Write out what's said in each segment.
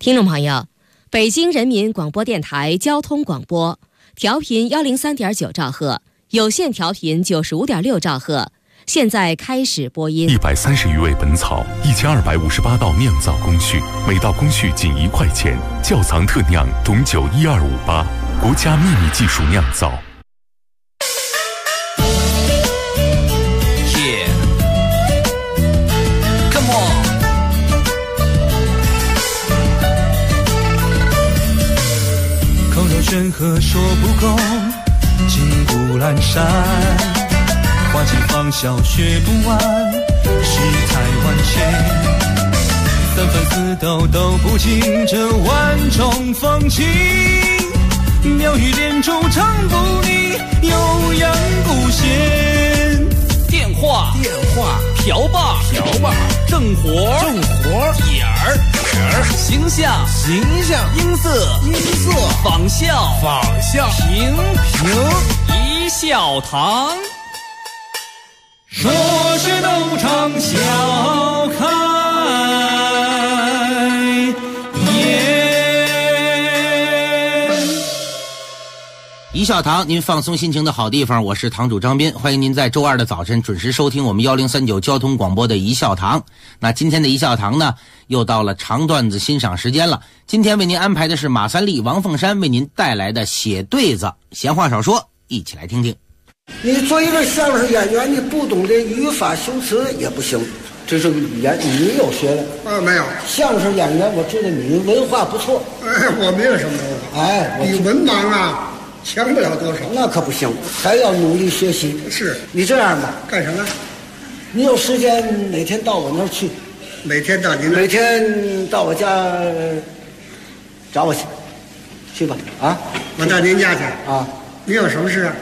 听众朋友，北京人民广播电台交通广播，调频103.9兆赫，有线调频95.6兆赫，现在开始播音。 130余味本草，1258道酿造工序，每道工序仅1块钱，窖藏特酿懂酒12588，国家秘密技术酿造。 山河说不够，金谷阑珊，花季芳笑学不完，世态万千，三番四斗都不尽这万种风情，妙语连珠唱不腻，悠扬古弦。 电话瓢把正活点儿形象音色仿效评一笑堂， 说是斗场笑开一笑堂，您放松心情的好地方，我是堂主张斌，欢迎您在周二的早晨准时收听我们1039交通广播的一笑堂。那今天的一笑堂呢，又到了长段子欣赏时间了。今天为您安排的是马三立、王凤山为您带来的写对子。闲话少说，一起来听听。 你做一个相声演员，你不懂得语法修辞也不行。这是语言，你有学的？ 没有。 相声演员，我知道你文化不错。 我没有什么文化。比文盲啊强不了多少。 那可不行，还要努力学习。 是。 你这样吧， 干什么？ 你有时间每天到我那儿去。 每天到您那儿？ 每天到我家找我去，去吧。啊， 我到您家去。 啊， 你有什么事啊？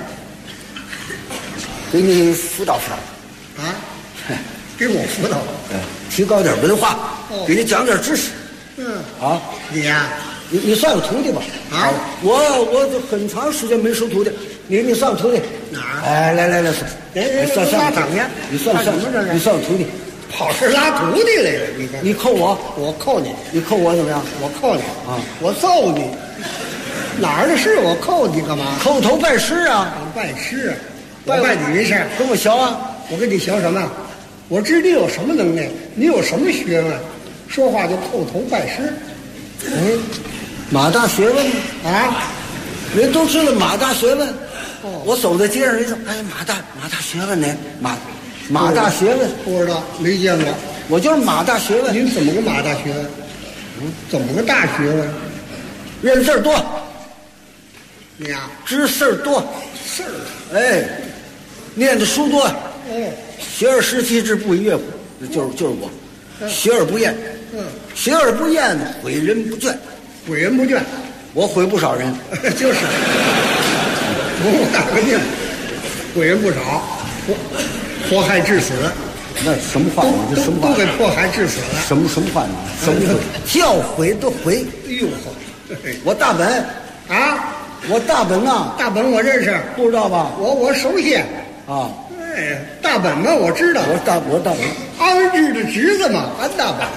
给你辅导辅导。 啊？给我辅导？ 提高点文化，给你讲点知识。啊， 你呀？ 你算我徒弟吧？ 啊， 我很长时间没收徒弟，你算我徒弟。 哪儿？ 哎，来，算拉等去。 你算什么这是？你算我徒弟， 跑这拉徒弟来了。 你扣我， 我扣你， 你扣我怎么样？ 我扣你啊！ 我揍你！哪儿的事我扣你干嘛？ 叩头拜师啊！ 拜师，我拜你没事， 跟我学啊！ 我跟你学什么？我知你有什么能耐，你有什么学问，说话就叩头拜师。 马大学问啊， 人都知道马大学问。我走在街上，人说：“哎，马大学问呢？马大学问不知道，没见过。 我就是马大学问。 您怎么个马大学问？怎么个大学问？ 认字儿多。 你呀， 知事儿多。 事儿。 哎，念的书多。学而时习之，不亦乐乎。就是我，学而不厌。学而不厌，诲人不倦。 诲人不倦， 我诲不少人。 就是，我大个命，诲人不少，迫害致死。 那什么话？你这什么话？ 都给迫害致死了。 什么话？你什么叫诲的诲？ 哎呦， 我大本啊， 我大本呐， 大本我认识， 不知道吧？ 我熟悉啊。 大本嘛，我知道。 我大本， 安文志的侄子嘛，安大本。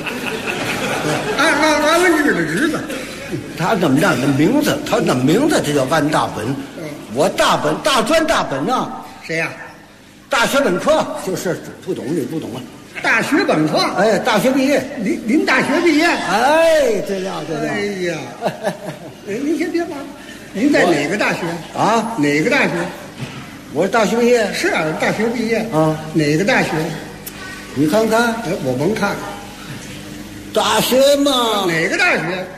安文志的侄子， 他怎么着？名字，他的名字就叫安大本。我大本，大专大本呐。 谁呀？ 大学本科，就是不懂你不懂啊。 大学本科， 哎，大学毕业。 您大学毕业？ 哎，这样。 哎呀，您先别忙。您在哪个大学啊？ 哪个大学？ 我是大学毕业。 是啊，大学毕业啊。 哪个大学？ 你看看。 我甭看。 大学嘛。 哪个大学？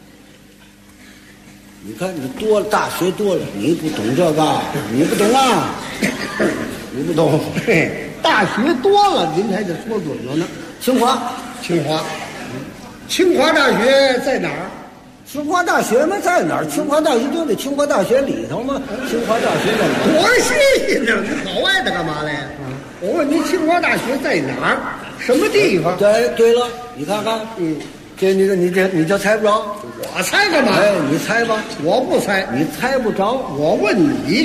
你看你多了，大学多了，你不懂这个，你不懂啊。你不懂。 嘿，大学多了，您还得说准了呢。 清华。 清华大学在哪儿？ 清华大学嘛在哪儿？清华大学就在清华大学里头嘛。清华大学在哪儿？ 多新鲜呢！你跑外头干嘛来呀？我问您，清华大学在哪儿？什么地方？ 对了，你看看，你就猜不着。 我猜干嘛？ 哎，你猜吧。 我不猜， 你猜不着。 我问你，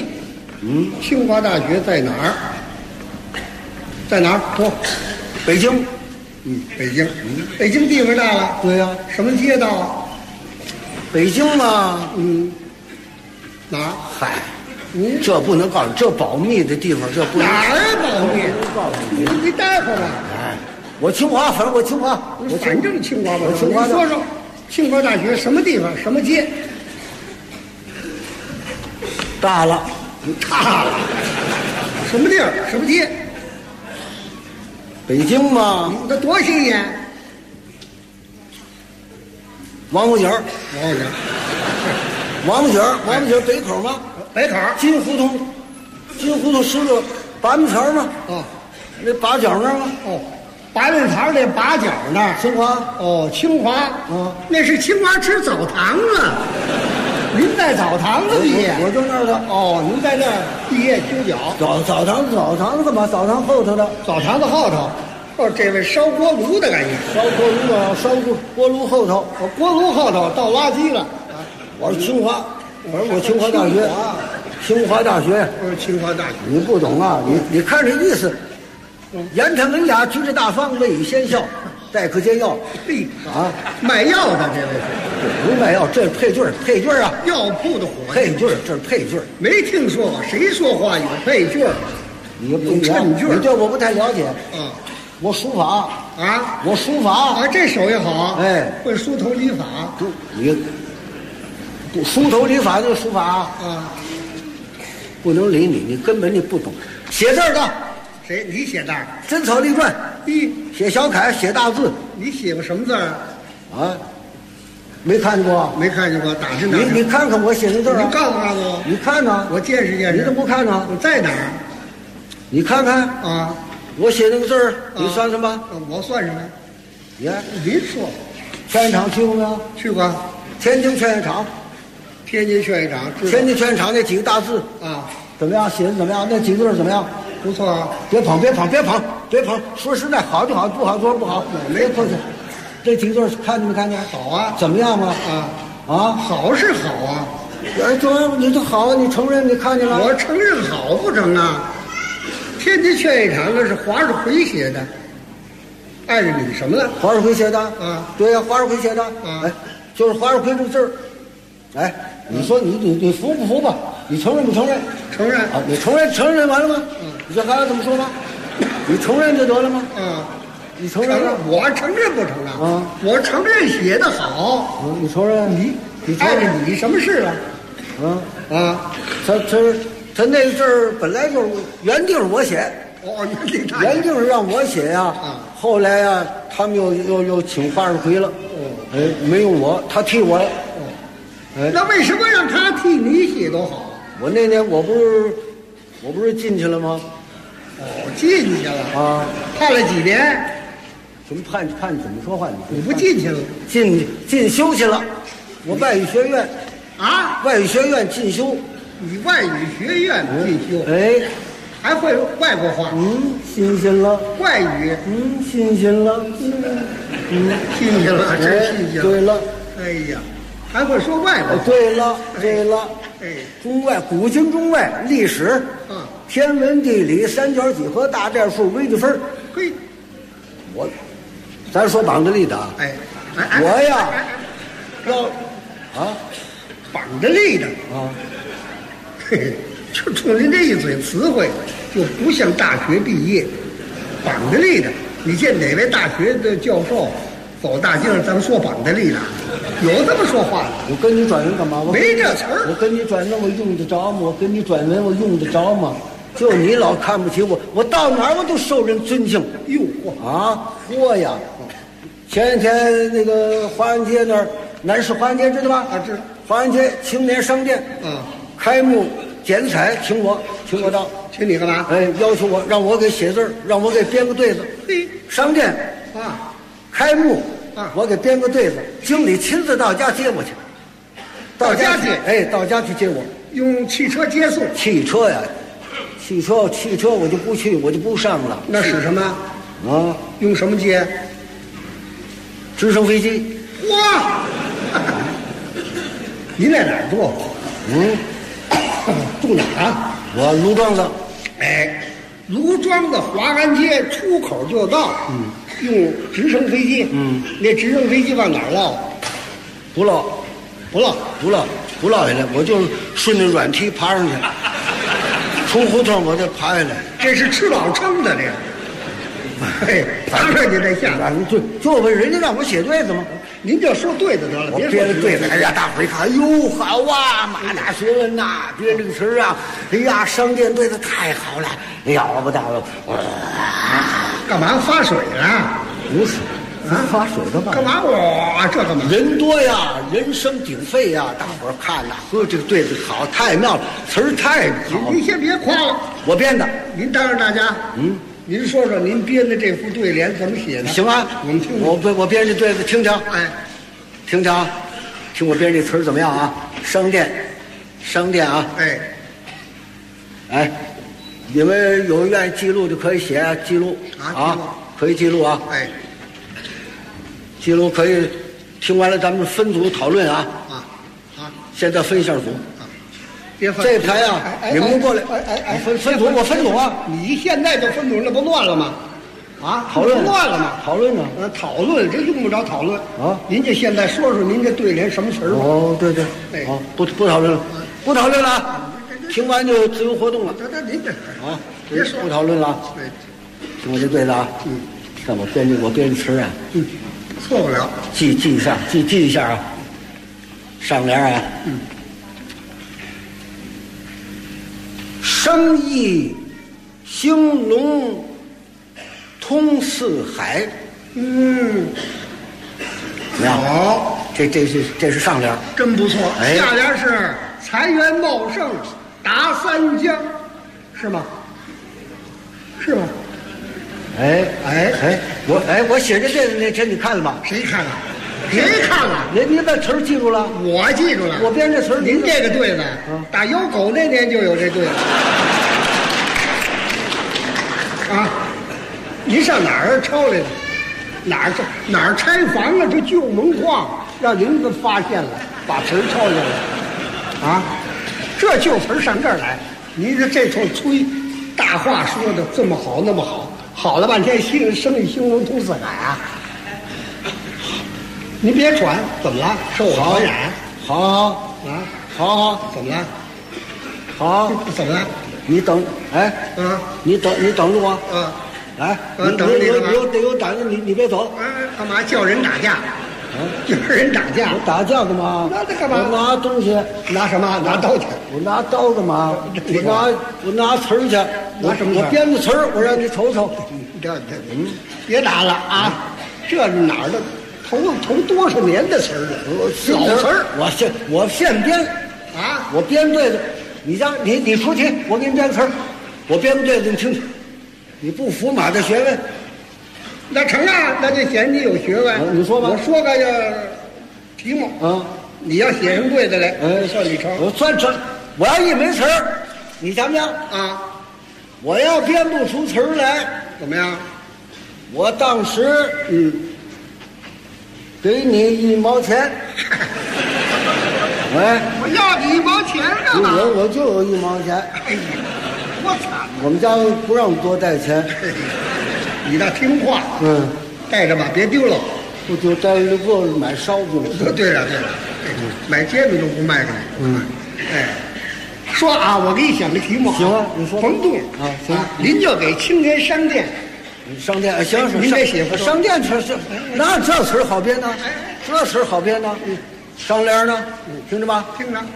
清华大学在哪儿？在哪儿？说， 北京。 北京，北京地方大了。 对呀、 什么街道啊？ 北京嘛， 哪儿？ 嗨，这不能告诉你，这保密的地方，这不能哪儿保密？ 告诉你。 你待会儿吧。 哎，我清华，反正我清华， 反正清华吧。 我清华的你说说，清华大学什么地方？什么街？ 大了， 大了。什么地儿？什么街？ 北京嘛， 那多新鲜！ 王府井，王府井北口吗？ 北口。 金胡同10个八面桥吗？ 哦， 那八角那儿吗？ 哦，八面堂那八角那儿。 清华。 哦，清华。那是清华吃澡堂啊。您在澡堂子毕业？ 我就那儿的。 哦，您在那儿毕业修脚。 澡堂子干嘛？澡堂后头的。 澡堂子后头。哦，这位烧锅炉的感觉。 烧锅炉啊，烧锅炉后头。 锅炉后头倒垃圾了。 我是清华，我清华大学。清华大学。 清华大学。 你不懂啊？你看这意思。言谈文雅，举止大方，未雨先笑，待客煎药。 嘿啊， 卖药的这位是。 不是卖药，这是配句啊。 药铺的伙计。 配句，这是配句。 没听说过，谁说话有配句？ 你不衬句。 你对我不太了解。我书法啊， 我书法啊，这手艺好。 哎， 会梳头理发。 你梳头理发这个书法啊， 不能理你，你根本你不懂。写字的。 谁？你写字？ 真草隶篆。写小楷，写大字。 你写过什么字啊？没看见过？ 没看见过，打听打听。 你看看我写的字啊！ 你告诉我。 你看呢？ 我见识见识。 你怎么不看呢？ 我在哪儿？ 你看看啊！ 我写那个字儿，你算什么？ 我算什么？ 你看， 您说。 劝业场去过没有？ 去过。 天津劝业场。 天津劝业场。 天津劝业场那几个大字啊， 怎么样？写的怎么样？那几个字怎么样？ 不错啊。 别捧！说实在，好就好，不好说不好。没客气。这几个字看见没看见？ 好啊。 怎么样嘛？好是好啊。哎，你这好，你承认？你看见了？ 我承认好不成啊？天津劝业场那是华世奎写的，爱着你什么了？ 华世奎写的啊？ 对呀，华世奎写的。哎，就是华世奎这个字儿。哎，你说你服不服吧？你承认不承认？ 承认啊！你承认完了吗？你这还要怎么说吗？你承认就得了吗？你承认？ 我承认不承认？我承认写的好。 你承认？ 你爱着你什么事了？ 他那个字儿本来就是原定是我写。原定是让我写呀。后来呀，他们又请华世奎了。哎，没用我，他替我了。 那为什么让他替你写多好？ 我那年我不是进去了吗？ 进去了啊！ 判了几年？ 什么判怎么说话？ 你不进去了？ 进修去了。我外语学院啊， 外语学院进修。 你外语学院进修？ 哎， 还会外国话？ 新鲜了。 外语？ 新鲜了。 新鲜了，真新鲜了。 对了。 哎呀，还会说外国话？ 对了。 哎， 中外古今中外历史，天文地理三角几何大代数微积分。 嘿， 咱说绑着立的啊。我呀， 绑着立的啊。 嘿嘿，就冲您这一嘴词汇，就不像大学毕业。绑着立的，你见哪位大学的教授走大街上咱们说绑着立的？有这么说话的？ 我跟你转文干嘛？ 没这词儿。 我跟你转文，我用得着吗？我跟你转文，我用得着吗？就你老看不起我，我到哪儿我都受人尊敬。 哟嚯呀！前几天那个华安街那儿，南市华安街知道吧？ 知道。 华安街青年商店开幕剪彩，请我到。 请你干嘛？ 哎，要求我让我给写字，让我给编个对子。 嘿， 商店开幕我给编个对子，经理亲自到家接我去。 到家去？ 哎，到家去接我。 用汽车接送？ 汽车呀，汽车我就不去，我就不上了。 那使什么？用什么接？ 直升飞机。 哇！您在哪儿住？住哪儿啊？ 我卢庄子。 哎，卢庄子华安街出口就到。 用直升飞机，那直升飞机往哪儿落？ 不落， 不落， 不落下来，我就顺着软梯爬上去，出胡同我就爬下来。 这是吃饱撑的这个。哎，爬上去再下来。 就我人家让我写对子吗？ 您就说对的得了，别编的对子。哎呀，大伙一看，哎呦，好啊，马大学问呐，编这个词儿啊，哎呀，商店对的太好了，了不得了。 干嘛发水了？ 不是，发水的吧？ 干嘛？哇，这干嘛？ 人多呀，人声鼎沸呀，大伙儿看呐，呵，这个对子好，太妙了，词儿太好。 您先别夸了， 我编的。 您当着大家，您说说您编的这副对联怎么写的？ 行啊， 我们听。 我编这对子，听听。 哎， 听听啊，听我编这词儿怎么样啊？商店啊。哎，你们有愿意记录就可以写记录啊，可以记录啊。 哎， 记录可以，听完了咱们分组讨论啊。现在分一下组。 别分这排啊，你们过来。分组，我分组啊。 你现在就分组，那不乱了吗？啊， 讨论乱了吗？ 讨论呢？ 讨论这用不着讨论啊。您就现在说说您这对联什么词儿吧？ 哦，对，好，不讨论了，不讨论了。听完就自由活动了。 您这啊，别说不讨论了。听我这对子啊。看我编这词啊。 错不了。 记一下，记一下啊。上联啊。生意兴隆通四海。怎么样？ 好， 这是上联， 真不错。 哎， 下联是财源茂盛达三江，是吗？是吗？ 我写的这个那天你看了吗？ 谁看了？谁看了？ 您把词儿记住了？ 我记住了。 我编这词儿。 您这个对子，打有狗那年就有这对子。啊，您上哪儿抄来的？哪儿拆房了？这旧门框让您给发现了，把词儿抄下来。啊，这旧词儿上这儿来，您这头吹，大话说的这么好那么好，好了半天生意兴隆通四海啊！您别喘，怎么了？受我传染？ 好啊，好， 怎么了？ 好， 怎么了？ 你等，你等着我。来，你得有胆子，你别走。 干嘛叫人打架？叫人打架？ 我打架干嘛？ 那干嘛？ 我拿东西， 拿什么？拿刀去。 我拿刀干嘛？我拿词儿去。 拿什么？ 我编的词儿，我让你瞅瞅。 别打了啊！这是哪儿的？头多少年的词儿了？老词儿。 我现编啊！ 我编对的。你出题，我给你编词儿。我编不对的，你听听。你不服马的学问， 那成啊，那就显你有学问。 你说吧， 我说个题目啊，你要写上对的来，算你成。 我算成，我要一没词儿，你想不想啊？ 我要编不出词儿来， 怎么样？ 我当时给你1毛钱。 我要你1毛钱干嘛？ 我就有1毛钱。 哎呀，我惨！ 我们家不让多带钱。 你倒听话。带着吧，别丢了。 不就带了个买烧饼。 对了，买煎饼都不卖给你。说啊，我给你想个题目。 行啊，你说。 冯栋啊，行。 您就给青年商店。 商店行， 您得写商店词是，那这词儿好编呢？这词儿好编呢？上联呢？听着吧， 听着。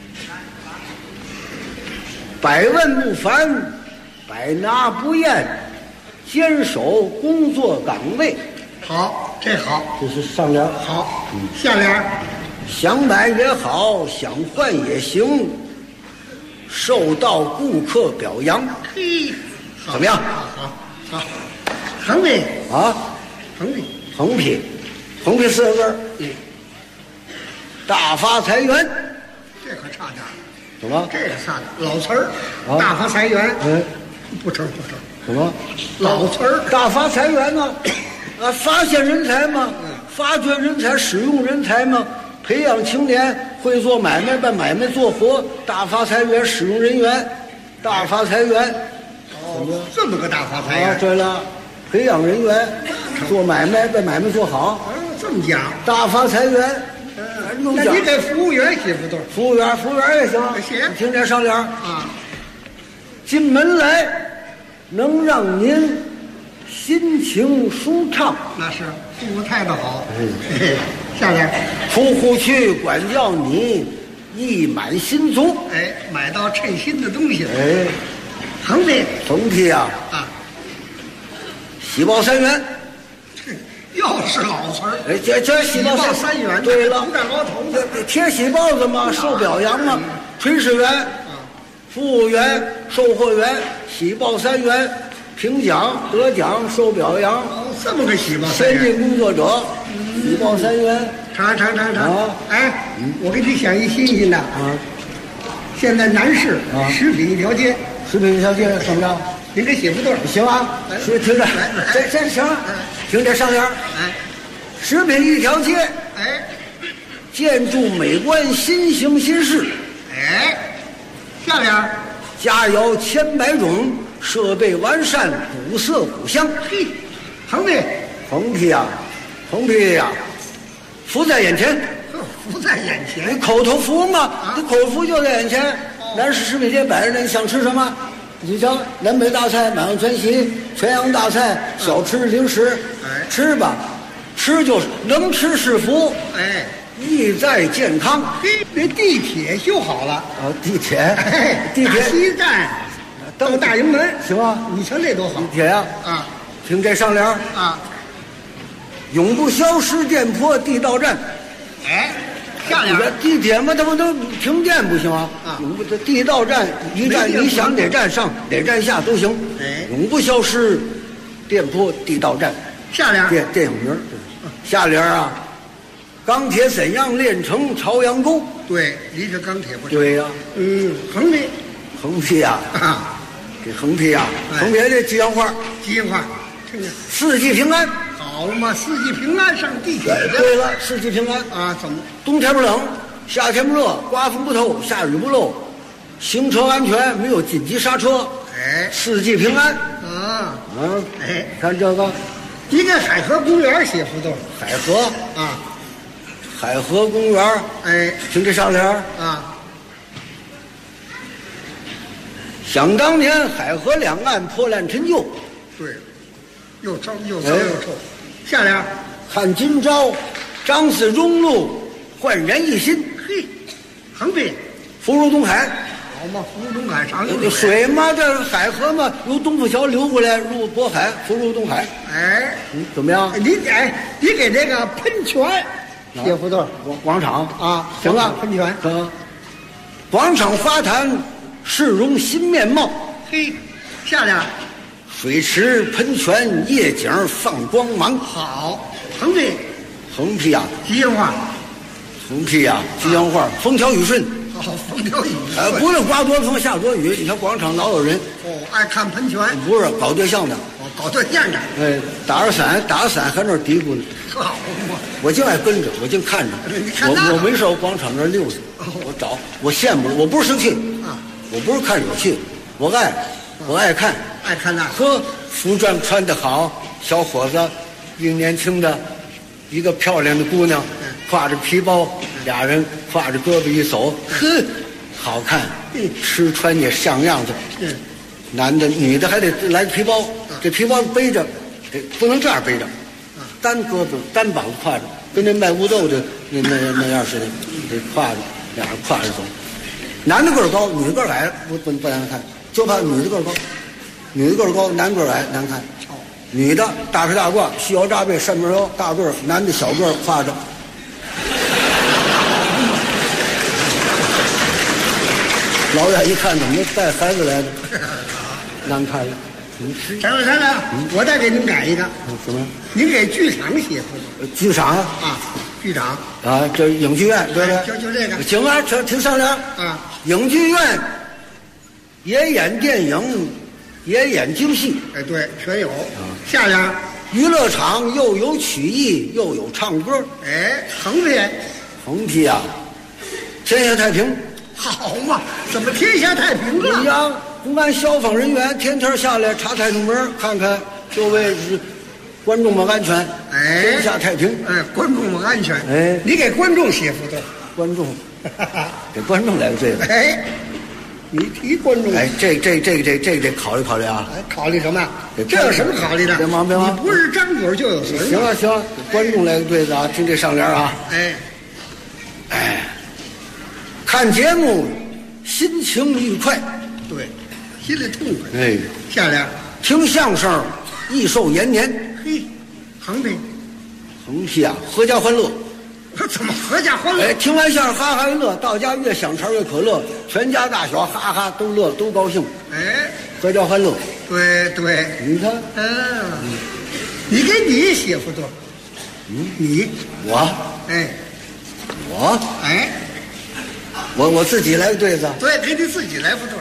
百问不烦，百拿不厌，坚守工作岗位。 好，这好， 这是上联。 好，下联。 想买也好，想换也行，受到顾客表扬。 嘿， 怎么样？ 好，横批啊，横批4个字儿。大发财源。 这可差点。 怎么？ 这个差点，老词儿。大发财源。不成。 什么？ 老词儿。 大发财源呢？发现人才嘛，发掘人才，使用人才嘛，培养青年会做买卖，把买卖做活，大发财源，使用人员，大发财源。 这么个大发财源。 对了，培养人员。 做买卖把买卖做好， 这么讲， 大发财源。 那你给服务员写不对？ 服务员也行。 写， 听这上联啊， 进门来能让您心情舒畅。 那是服务态度好。下联， 出户去管教你意满心足。 哎，买到称心的东西了。 哎， 横批， 横批啊，喜报3元。 又是老词儿。 哎，这喜报 3元。 对了， 有点老头子。 贴喜报子嘛，受表扬嘛。炊事员、服务员、售货员，喜报3元，评奖得奖受表扬。 这么个喜报3元。 先进工作者，喜报3元。 尝。哎，我给你想一新鲜的啊。现在南市食品一条街， 食品一条街怎么着？ 您给写不对， 行啊，听着，这行，听这上联。 哎， 食品一条街， 哎， 建筑美观，新型新式。 哎，下联， 佳肴千百种，设备完善，古色古香。 嘿，横批， 横批呀，福在眼前。 福在眼前， 你口头福嘛，你口头福就在眼前。南市食品街摆着，你想吃什么？你瞧，南北大菜、满汉全席、全洋大菜、小吃、零食，吃吧，吃就是能吃是福。 哎， 意在健康。 这地铁修好了啊，地铁大西站到大营门， 行啊， 你瞧这多好。 地铁呀，听这上联啊， 永不消失店铺地道站。 哎，下联地铁嘛，它不都停电不行啊？永不这地道站，一站你想哪站上哪站下都行。 哎， 永不消失店铺地道站。 下联电影名。下联啊，钢铁怎样炼成朝阳沟？ 对，离这钢铁不对呀。横批啊，这横批啊，横批这吉祥话。 吉祥话，听着， 四季平安。 好嘛，四季平安上地铁去。 对了，四季平安啊，怎么？ 冬天不冷，夏天不热，刮风不透，下雨不漏，行车安全，没有紧急刹车。 哎， 四季平安。 哎， 看这个， 你给海河公园写不对。 海河啊， 海河公园。 哎， 听这上联啊。 想当年海河两岸破烂陈旧。 对，又脏又臭。下联， 看今朝张四中路焕然一新。 嘿，横批， 福如东海。 好嘛，福如东海长有水嘛，这海河嘛，由东富桥流过来入渤海，福如东海。 哎， 怎么样？ 你给这个喷泉写不对。 广场啊， 行啊， 喷泉。 广场花坛市容新面貌。 嘿，下联， 水池喷泉夜景放光芒。 好，横批啊， 吉祥话。 横批啊，吉祥话，风调雨顺。 好，风调雨顺。 不论刮多风下多雨，你看广场老有人。 爱看喷泉。 不是搞对象的。 搞对象的。 哎，打着伞还那嘀咕呢。 好嘛， 我就爱跟着，我就看着。我没事，我广场那溜达，我找，我羡慕，我不是生气啊，我不是看有气，我爱看。 爱看那呵，服装穿得好，小伙子，一个年轻的，一个漂亮的姑娘，挎着皮包，俩人挎着胳膊一走，呵，好看，吃穿也像样子。男的女的还得来皮包，这皮包背着，不能这样背着，单胳膊单膀子挎着，跟那卖乌豆的那样似的，得挎着，俩人挎着走。男的个儿高，女的个儿矮，不难看，就怕女的个儿高。女的个儿高，男个儿矮，难看。女的大皮大褂，细腰扎背，上面腰，大个儿；男的小个儿，挎着。老远一看，怎么带孩子来的？难看了。 陈了，我再给您改一个。 什么？ 您给剧场写剧场啊，剧场啊，这影剧院对不对？ 就这个。 行啊，听上联啊， 影剧院也演电影。也演京戏， 哎，对，全有。下联， 娱乐场又有曲艺，又有唱歌。 哎，横批啊， 天下太平。 好嘛，怎么天下太平了？ 呀，公安消防人员天天下来查太平门，看看周围观众们安全， 哎， 天下太平。 哎，观众们安全。 哎， 你给观众写副对， 观众，给观众来个对子。 哎，你提观众， 哎，这得考虑考虑啊。 哎，考虑什么？这有什么考虑的？ 别忙， 你不是张嘴就有词。 行了，给观众来个对子啊，听这上联啊。 哎， 看节目心情愉快， 对，心里痛快。 哎， 下联， 听相声益寿延年。 嘿，横批， 横批啊，阖家欢乐。 怎么阖家欢乐？ 哎，听完相声哈哈一乐，到家越香肠越可乐，全家大小哈哈都乐都高兴。 哎， 阖家欢乐。 对， 你看， 你给你写副对。你我， 哎， 我， 哎， 我自己来个对子。 对，给你自己来副对。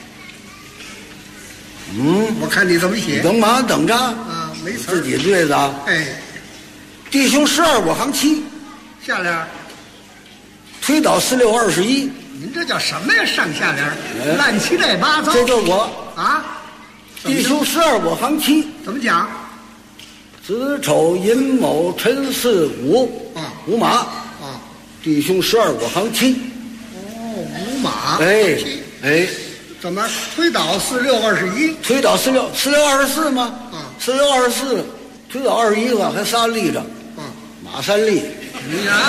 我看你怎么写。 等马上等着啊，没词。 自己对子啊。 哎， 弟兄12我行7， 下联， 推倒46 21。 您这叫什么呀？上下联，乱七八糟。 这就是我啊。 弟兄12我行7， 怎么讲？ 子丑寅卯辰巳午，午马啊。 弟兄12我行7。 哦，午马。 哎， 怎么推倒46 21？ 推倒46 24吗？46 24，推倒21个，还仨立着。马三立。 你啊。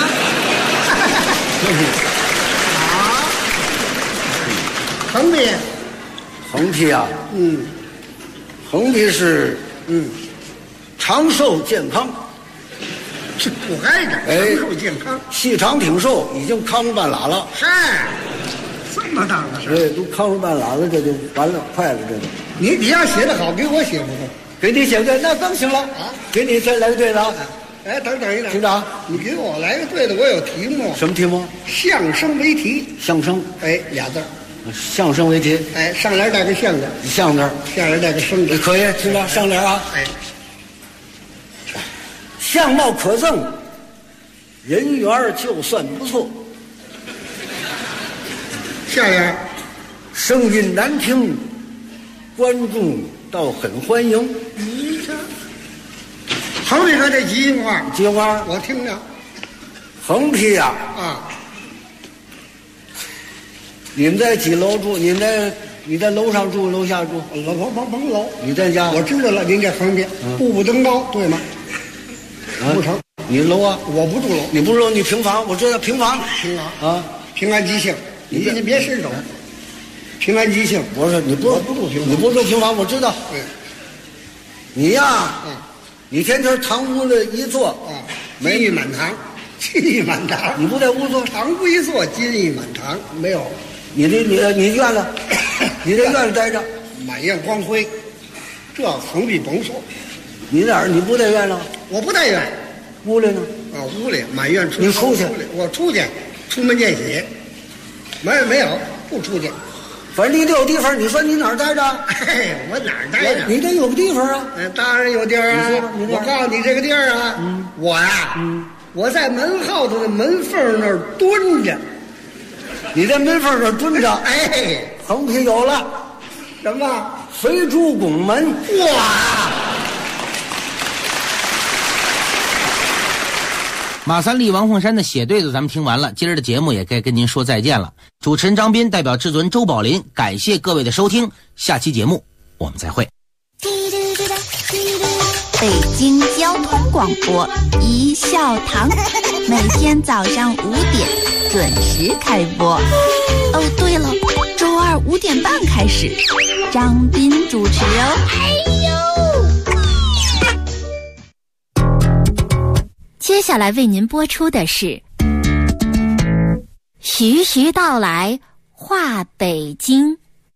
横批。 横批啊。横批是长寿健康。 是不挨着。长寿健康。 细长挺瘦，已经康半拉了。 嗨，这么大的事。 哎，都康了半拉了，这就完了，快了，这就。 你要写得好，给我写不错。 给你写对，那更行了啊！给你再来个对子啊！ 哎，等一等， 厅长， 你给我来个对子，我有题目。 什么题目？ 相声为题。 相声。 哎，俩字。 相声为题。 哎，上联带个相字， 相字， 下联带个生字。 可以，厅长上联啊。 哎， 相貌可憎，人缘就算不错。 下联， 声音难听，观众倒很欢迎。 你看，横批可得吉祥话。 吉祥话， 我听着。 横批呀。你们在几楼住？你在楼上住，楼下住？ 甭楼。 你在家？ 我知道了，您这横批，步步登高，对吗？不成。 你楼啊？ 我不住楼。 你不住楼，你平房，我知道平房。 平房啊，平安吉庆。你别伸手。平安吉庆。 我说你不住平房，你不住平房，我知道。 对。 你呀，你天天堂屋里一坐， 金玉满堂，金玉满堂。 你不在屋坐， 堂屋一坐，金玉满堂。没有。 你院子，你这院子待着， 满院光辉，这横批甭说。 你哪儿？你不在院了？ 我不在院。 屋里呢？ 屋里满院出。 你出去？ 我出去，出门见喜。没有，不出去。 反正你得有地方，你说你哪儿待着？ 哎，我哪儿待着？ 你得有个地方啊！ 当然有地儿啊！我告诉你这个地儿啊，我呀，我在门后头的门缝那儿蹲着。 你在门缝那儿蹲着？ 哎， 横批有了， 什么？ 肥猪拱门！ 哇！ 马三立、王凤山的写对子咱们听完了，今儿的节目也该跟您说再见了。主持人张斌代表制作人周宝林，感谢各位的收听，下期节目我们再会。 北京交通广播一笑堂，每天早上5点准时开播。哦，对了，周二5点半开始，张斌主持哦。接下来为您播出的是徐徐道来话北京。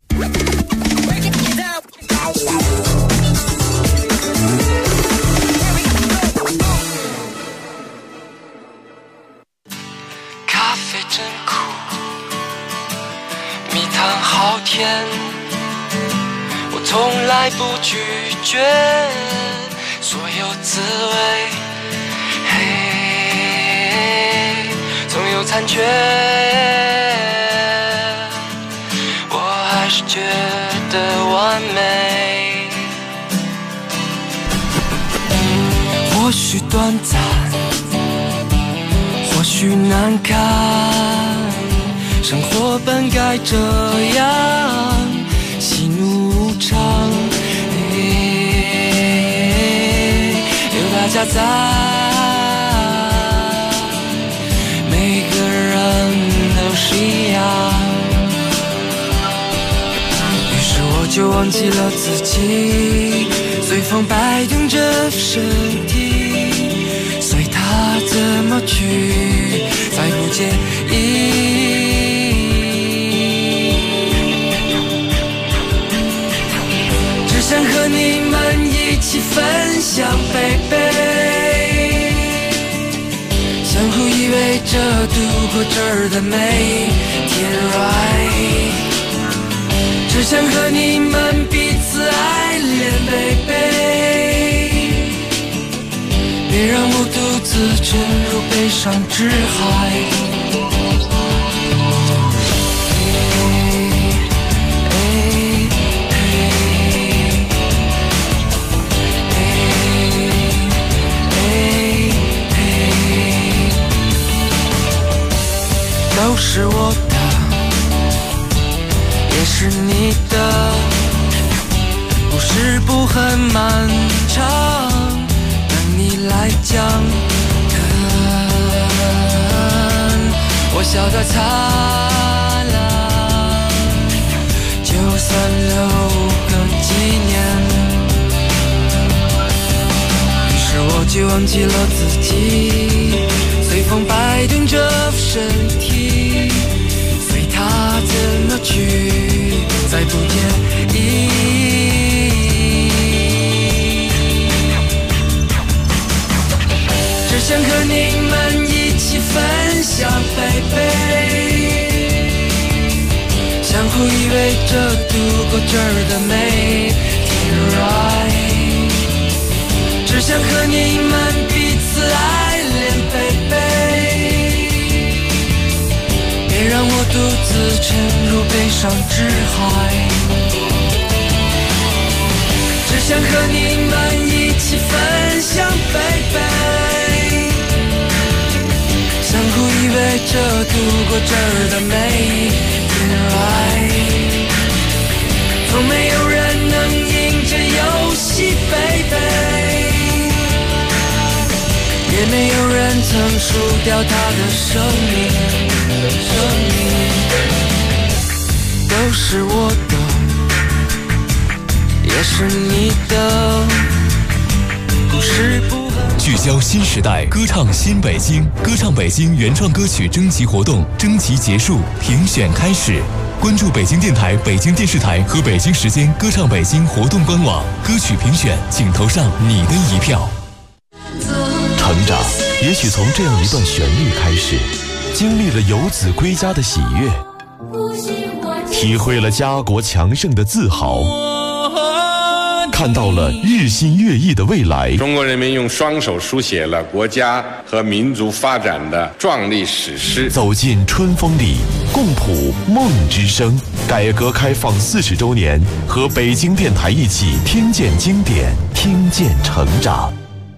咖啡真苦，蜜糖好甜，我从来不拒绝所有滋味，嘿，总有残缺，我还是觉得完美。 许难堪，生活本该这样，喜怒无常。有大家在，每个人都是一样。于是我就忘记了自己，随风摆动着身体，随它怎么去，再不介意。只想和你们一起分享，baby，相互依偎着度过这儿的每天 ，right。只想和你们彼此爱恋 ，baby， 别让我独自沉入悲伤之海。都是我的，也是你的，故事不很漫长，等你来讲。我笑得灿烂，就算留个纪念。于是我就忘记了自己，随风摆动着身体，随它怎么去，再不介意。只想和你们一起分享 baby， 相互依偎着度过这儿的每天 right。 只想和你们彼此爱恋 baby， 别让我独自沉入悲伤之海。只想和你们一起分享 baby， 相互依偎着度过这儿的每天 right。 从没有人能赢这游戏 baby，也没有人曾输掉他的生命，都是我的，也是你的，故事不很。 聚焦新时代，歌唱新北京，歌唱北京原创歌曲征集活动征集结束，评选开始。关注北京电台、北京电视台和北京时间歌唱北京活动官网，歌曲评选，请投上你的一票。 成长也许从这样一段旋律开始，经历了游子归家的喜悦，体会了家国强盛的自豪，看到了日新月异的未来。 中国人民用双手书写了国家和民族发展的壮丽史诗。 走进春风里，共谱梦之声。改革开放40周年，和北京电台一起听见经典，听见成长。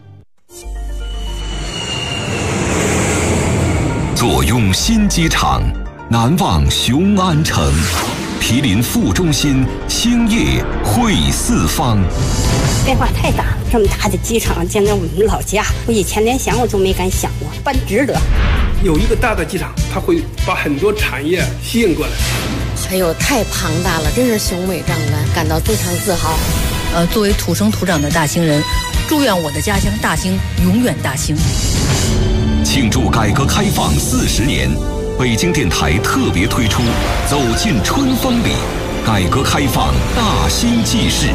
坐拥新机场，难忘雄安城。毗邻副中心，兴业汇四方。 变化太大，这么大的机场建在我们老家，我以前连想我都没敢想过，办值得。 有一个大的机场，它会把很多产业吸引过来。 哎呦，太庞大了，真是雄伟壮观，感到非常自豪。 作为土生土长的大兴人，祝愿我的家乡大兴永远大兴。 庆祝改革开放40年，北京电台特别推出《走进春风里》，改革开放大兴纪事。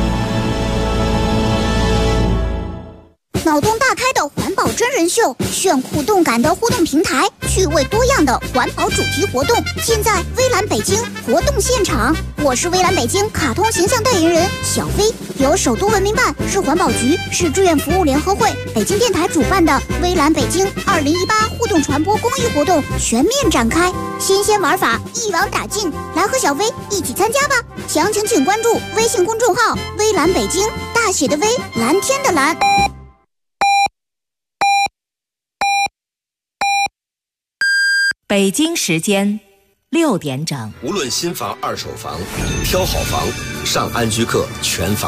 脑洞大开的环保真人秀，炫酷动感的互动平台，趣味多样的环保主题活动，尽在微蓝北京活动现场。我是微蓝北京卡通形象代言人小飞，由首都文明办、市环保局、市志愿服务联合会、北京电台主办的微蓝北京2018互动传播公益活动全面展开，新鲜玩法一网打尽，来和小飞一起参加吧！详情请关注微信公众号“微蓝北京”，大写的微，蓝天的蓝。 北京时间6点整。 无论新房二手房，挑好房上安居客全房。